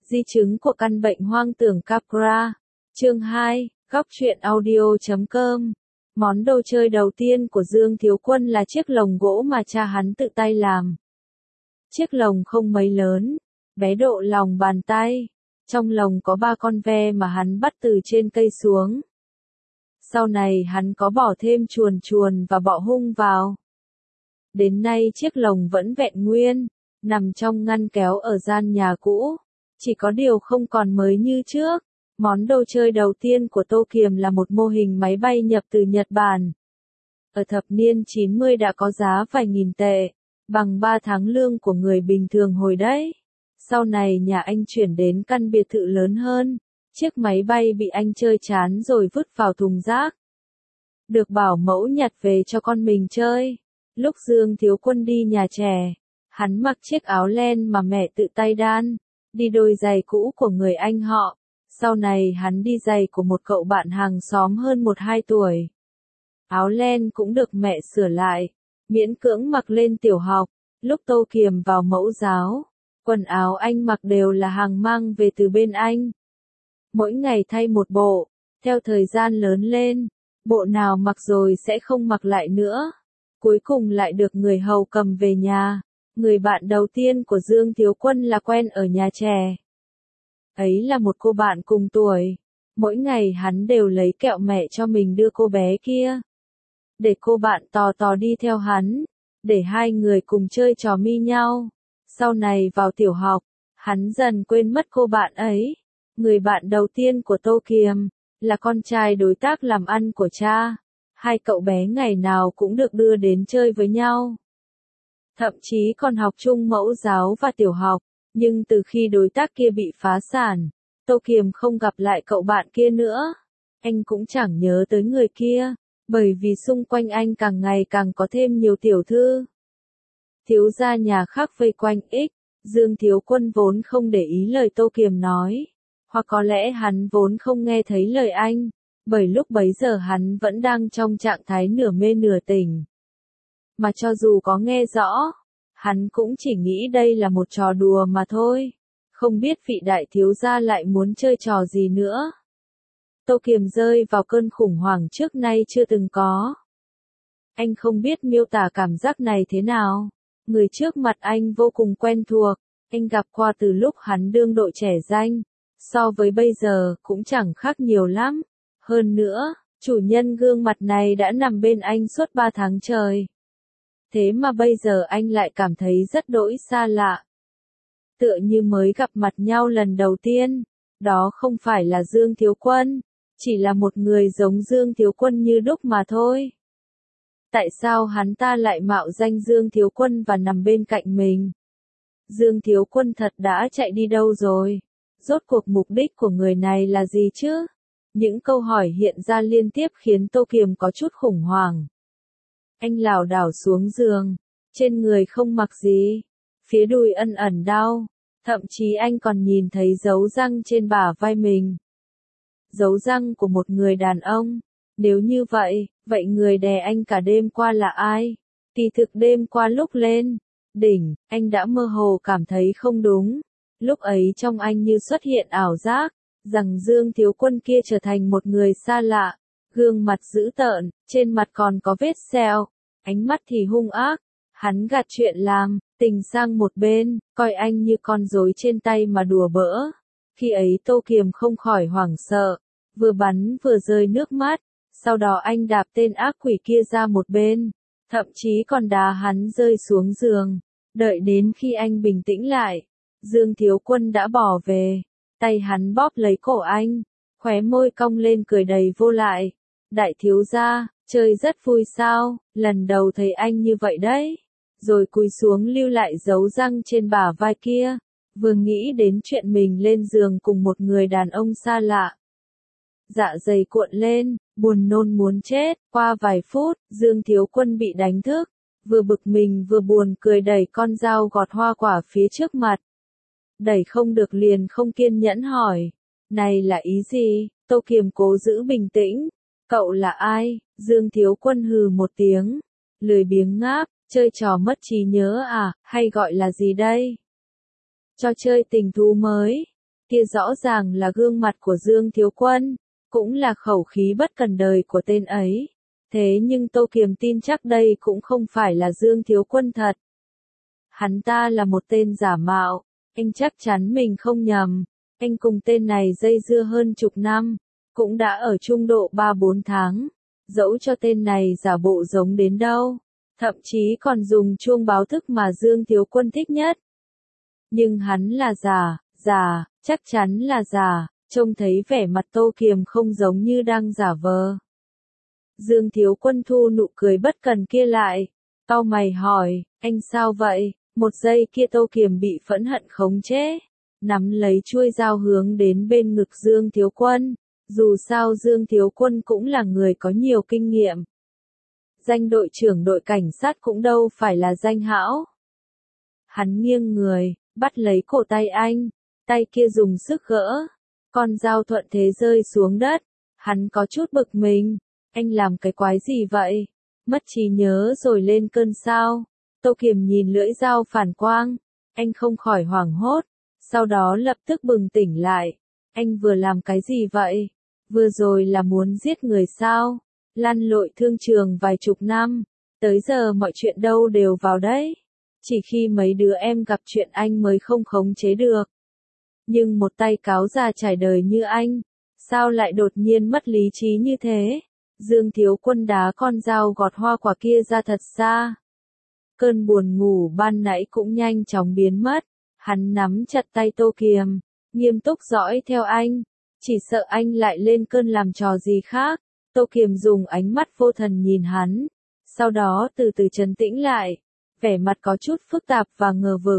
Di chứng của căn bệnh hoang tưởng Capra. Chương 2, góc truyện audio.com. Món đồ chơi đầu tiên của Dương Thiếu Quân là chiếc lồng gỗ mà cha hắn tự tay làm. Chiếc lồng không mấy lớn, bé độ lòng bàn tay. Trong lồng có 3 con ve mà hắn bắt từ trên cây xuống. Sau này hắn có bỏ thêm chuồn chuồn và bọ hung vào. Đến nay chiếc lồng vẫn vẹn nguyên, nằm trong ngăn kéo ở gian nhà cũ. Chỉ có điều không còn mới như trước. Món đồ chơi đầu tiên của Tô Kiềm là một mô hình máy bay nhập từ Nhật Bản. Ở thập niên 90 đã có giá vài nghìn tệ, bằng 3 tháng lương của người bình thường hồi đấy. Sau này nhà anh chuyển đến căn biệt thự lớn hơn, chiếc máy bay bị anh chơi chán rồi vứt vào thùng rác. Được bảo mẫu nhặt về cho con mình chơi. Lúc Dương Thiếu Quân đi nhà trẻ, hắn mặc chiếc áo len mà mẹ tự tay đan, đi đôi giày cũ của người anh họ. Sau này hắn đi giày của một cậu bạn hàng xóm hơn 1-2 tuổi. Áo len cũng được mẹ sửa lại, miễn cưỡng mặc lên tiểu học. Lúc Tô Kiềm vào mẫu giáo, quần áo anh mặc đều là hàng mang về từ bên anh. Mỗi ngày thay một bộ, theo thời gian lớn lên, bộ nào mặc rồi sẽ không mặc lại nữa. Cuối cùng lại được người hầu cầm về nhà. Người bạn đầu tiên của Dương Thiếu Quân là quen ở nhà trẻ. Ấy là một cô bạn cùng tuổi. Mỗi ngày hắn đều lấy kẹo mẹ cho mình đưa cô bé kia. Để cô bạn tò đi theo hắn. Để hai người cùng chơi trò mi nhau. Sau này vào tiểu học, hắn dần quên mất cô bạn ấy. Người bạn đầu tiên của Tô Kiềm là con trai đối tác làm ăn của cha. Hai cậu bé ngày nào cũng được đưa đến chơi với nhau. Thậm chí còn học chung mẫu giáo và tiểu học. Nhưng từ khi đối tác kia bị phá sản, Tô Kiềm không gặp lại cậu bạn kia nữa. Anh cũng chẳng nhớ tới người kia, bởi vì xung quanh anh càng ngày càng có thêm nhiều tiểu thư. Thiếu gia nhà khác vây quanh Dương Thiếu Quân vốn không để ý lời Tô Kiềm nói. Hoặc có lẽ hắn vốn không nghe thấy lời anh, bởi lúc bấy giờ hắn vẫn đang trong trạng thái nửa mê nửa tỉnh. Mà cho dù có nghe rõ, hắn cũng chỉ nghĩ đây là một trò đùa mà thôi. Không biết vị đại thiếu gia lại muốn chơi trò gì nữa. Tô Kiềm rơi vào cơn khủng hoảng trước nay chưa từng có. Anh không biết miêu tả cảm giác này thế nào. Người trước mặt anh vô cùng quen thuộc. Anh gặp qua từ lúc hắn đương độ trẻ danh. So với bây giờ cũng chẳng khác nhiều lắm. Hơn nữa, chủ nhân gương mặt này đã nằm bên anh suốt 3 tháng trời. Thế mà bây giờ anh lại cảm thấy rất đỗi xa lạ. Tựa như mới gặp mặt nhau lần đầu tiên. Đó không phải là Dương Thiếu Quân, chỉ là một người giống Dương Thiếu Quân như đúc mà thôi. Tại sao hắn ta lại mạo danh Dương Thiếu Quân và nằm bên cạnh mình? Dương Thiếu Quân thật đã chạy đi đâu rồi? Rốt cuộc mục đích của người này là gì chứ? Những câu hỏi hiện ra liên tiếp khiến Tô Kiềm có chút khủng hoảng. Anh lảo đảo xuống giường, trên người không mặc gì, phía đùi ẩn ẩn đau, thậm chí anh còn nhìn thấy dấu răng trên bả vai mình. Dấu răng của một người đàn ông. Nếu như vậy người đè anh cả đêm qua là ai? Kỳ thực đêm qua lúc lên đỉnh, anh đã mơ hồ cảm thấy không đúng. Lúc ấy trong anh như xuất hiện ảo giác, rằng Dương Thiếu Quân kia trở thành một người xa lạ. Gương mặt dữ tợn, trên mặt còn có vết sẹo, ánh mắt thì hung ác. Hắn gạt chuyện làm, tình sang một bên, coi anh như con rối trên tay mà đùa bỡ. Khi ấy Tô Kiềm không khỏi hoảng sợ, vừa bắn vừa rơi nước mắt. Sau đó anh đạp tên ác quỷ kia ra một bên, thậm chí còn đá hắn rơi xuống giường. Đợi đến khi anh bình tĩnh lại, Dương Thiếu Quân đã bỏ về. Tay hắn bóp lấy cổ anh, khóe môi cong lên cười đầy vô lại. Đại thiếu gia, chơi rất vui sao, lần đầu thấy anh như vậy đấy. Rồi cúi xuống lưu lại dấu răng trên bả vai kia. Vừa nghĩ đến chuyện mình lên giường cùng một người đàn ông xa lạ. Dạ dày cuộn lên, buồn nôn muốn chết. Qua vài phút, Dương Thiếu Quân bị đánh thức. Vừa bực mình vừa buồn cười đẩy con dao gọt hoa quả phía trước mặt. Đẩy không được liền không kiên nhẫn hỏi. Này là ý gì? Tô Kiềm cố giữ bình tĩnh. Cậu là ai? Dương Thiếu Quân hừ một tiếng. Lười biếng ngáp, chơi trò mất trí nhớ à, hay gọi là gì đây? Cho chơi tình thú mới. kia rõ ràng là gương mặt của Dương Thiếu Quân, cũng là khẩu khí bất cần đời của tên ấy. Thế nhưng Tô Kiềm tin chắc đây cũng không phải là Dương Thiếu Quân thật. Hắn ta là một tên giả mạo, anh chắc chắn mình không nhầm. Anh cùng tên này dây dưa hơn chục năm, cũng đã ở chung độ 3-4 tháng. Dẫu cho tên này giả bộ giống đến đâu, thậm chí còn dùng chuông báo thức mà Dương Thiếu Quân thích nhất. Nhưng hắn là giả, chắc chắn là giả, trông thấy vẻ mặt Tô Kiềm không giống như đang giả vờ. Dương Thiếu Quân thu nụ cười bất cần kia lại, cau mày hỏi, anh sao vậy? Một giây kia Tô Kiềm bị phẫn hận khống chế, nắm lấy chuôi dao hướng đến bên ngực Dương Thiếu Quân. Dù sao Dương Thiếu Quân cũng là người có nhiều kinh nghiệm. Danh đội trưởng đội cảnh sát cũng đâu phải là danh hão. Hắn nghiêng người, bắt lấy cổ tay anh, tay kia dùng sức gỡ. Con dao thuận thế rơi xuống đất. Hắn có chút bực mình. Anh làm cái quái gì vậy? Mất trí nhớ rồi lên cơn sao? Tô Kiềm nhìn lưỡi dao phản quang. Anh không khỏi hoảng hốt. Sau đó lập tức bừng tỉnh lại. Anh vừa làm cái gì vậy? Vừa rồi là muốn giết người sao? Lăn lội thương trường vài chục năm. Tới giờ mọi chuyện đâu đều vào đấy. Chỉ khi mấy đứa em gặp chuyện anh mới không khống chế được. Nhưng một tay cáo già trải đời như anh, sao lại đột nhiên mất lý trí như thế? Dương Thiếu Quân đá con dao gọt hoa quả kia ra thật xa. Cơn buồn ngủ ban nãy cũng nhanh chóng biến mất. Hắn nắm chặt tay Tô Kiềm, nghiêm túc dõi theo anh. Chỉ sợ anh lại lên cơn làm trò gì khác. Tô Kiềm dùng ánh mắt vô thần nhìn hắn. Sau đó từ từ trấn tĩnh lại. Vẻ mặt có chút phức tạp và ngờ vực.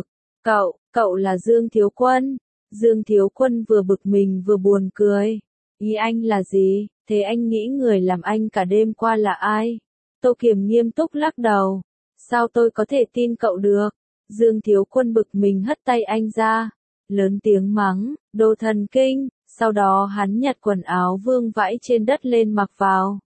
Cậu là Dương Thiếu Quân. Dương Thiếu Quân vừa bực mình vừa buồn cười. Ý anh là gì? Thế anh nghĩ người làm anh cả đêm qua là ai? Tô Kiềm nghiêm túc lắc đầu. Sao tôi có thể tin cậu được? Dương Thiếu Quân bực mình hất tay anh ra. Lớn tiếng mắng, đồ thần kinh. Sau đó hắn nhặt quần áo vương vãi trên đất lên mặc vào.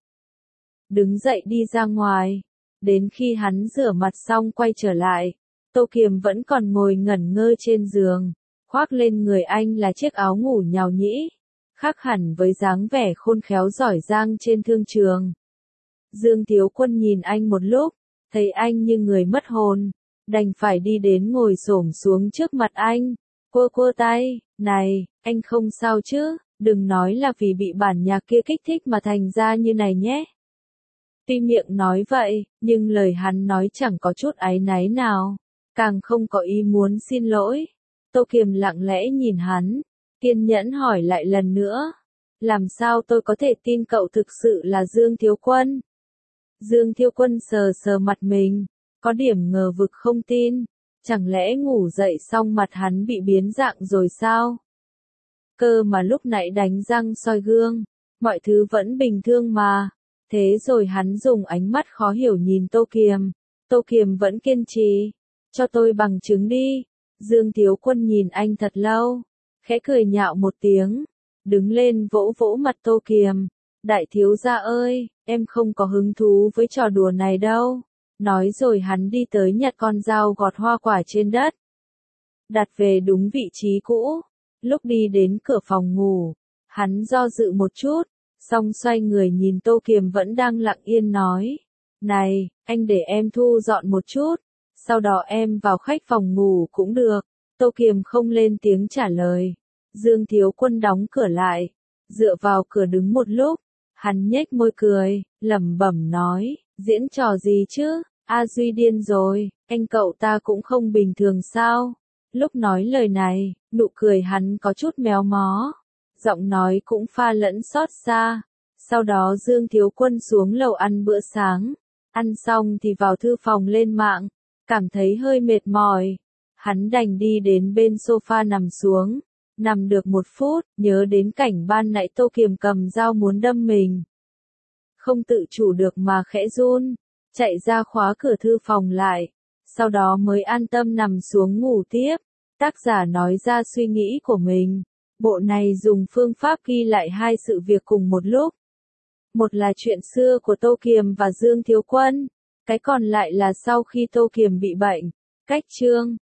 Đứng dậy đi ra ngoài. Đến khi hắn rửa mặt xong quay trở lại, Tô Kiềm vẫn còn ngồi ngẩn ngơ trên giường. Khoác lên người anh là chiếc áo ngủ nhào nhĩ. Khác hẳn với dáng vẻ khôn khéo giỏi giang trên thương trường. Dương Thiếu Quân nhìn anh một lúc, thấy anh như người mất hồn. Đành phải đi đến ngồi xổm xuống trước mặt anh. Quơ tay, này, anh không sao chứ, đừng nói là vì bị bản nhạc kia kích thích mà thành ra như này nhé. Tuy miệng nói vậy, nhưng lời hắn nói chẳng có chút áy náy nào, càng không có ý muốn xin lỗi. Tô Kiềm lặng lẽ nhìn hắn, kiên nhẫn hỏi lại lần nữa. Làm sao tôi có thể tin cậu thực sự là Dương Thiếu Quân? Dương Thiếu Quân sờ sờ mặt mình, có điểm ngờ vực không tin. Chẳng lẽ ngủ dậy xong mặt hắn bị biến dạng rồi sao? Cơ mà lúc nãy đánh răng soi gương, mọi thứ vẫn bình thường mà. Thế rồi hắn dùng ánh mắt khó hiểu nhìn Tô Kiềm. Tô Kiềm vẫn kiên trì. Cho tôi bằng chứng đi. Dương Thiếu Quân nhìn anh thật lâu, khẽ cười nhạo một tiếng, đứng lên vỗ vỗ mặt Tô Kiềm. Đại thiếu gia ơi, em không có hứng thú với trò đùa này đâu. Nói rồi hắn đi tới nhặt con dao gọt hoa quả trên đất, đặt về đúng vị trí cũ. Lúc đi đến cửa phòng ngủ, hắn do dự một chút, xong xoay người nhìn Tô Kiềm vẫn đang lặng yên nói. Này, anh để em thu dọn một chút, sau đó em vào khách phòng ngủ cũng được. Tô Kiềm không lên tiếng trả lời. Dương Thiếu Quân đóng cửa lại, dựa vào cửa đứng một lúc, hắn nhếch môi cười, lẩm bẩm nói, diễn trò gì chứ? A Duy điên rồi, anh cậu ta cũng không bình thường sao? Lúc nói lời này, nụ cười hắn có chút méo mó, giọng nói cũng pha lẫn xót xa. Sau đó Dương Thiếu Quân xuống lầu ăn bữa sáng, ăn xong thì vào thư phòng lên mạng, cảm thấy hơi mệt mỏi. Hắn đành đi đến bên sofa nằm xuống, nằm được một phút, nhớ đến cảnh ban nãy Tô Kiềm cầm dao muốn đâm mình. Không tự chủ được mà khẽ run, chạy ra khóa cửa thư phòng lại, sau đó mới an tâm nằm xuống ngủ tiếp. Tác giả nói ra suy nghĩ của mình. Bộ này dùng phương pháp ghi lại hai sự việc cùng một lúc. Một là chuyện xưa của Tô Kiềm và Dương Thiếu Quân, cái còn lại là sau khi Tô Kiềm bị bệnh. Cách chương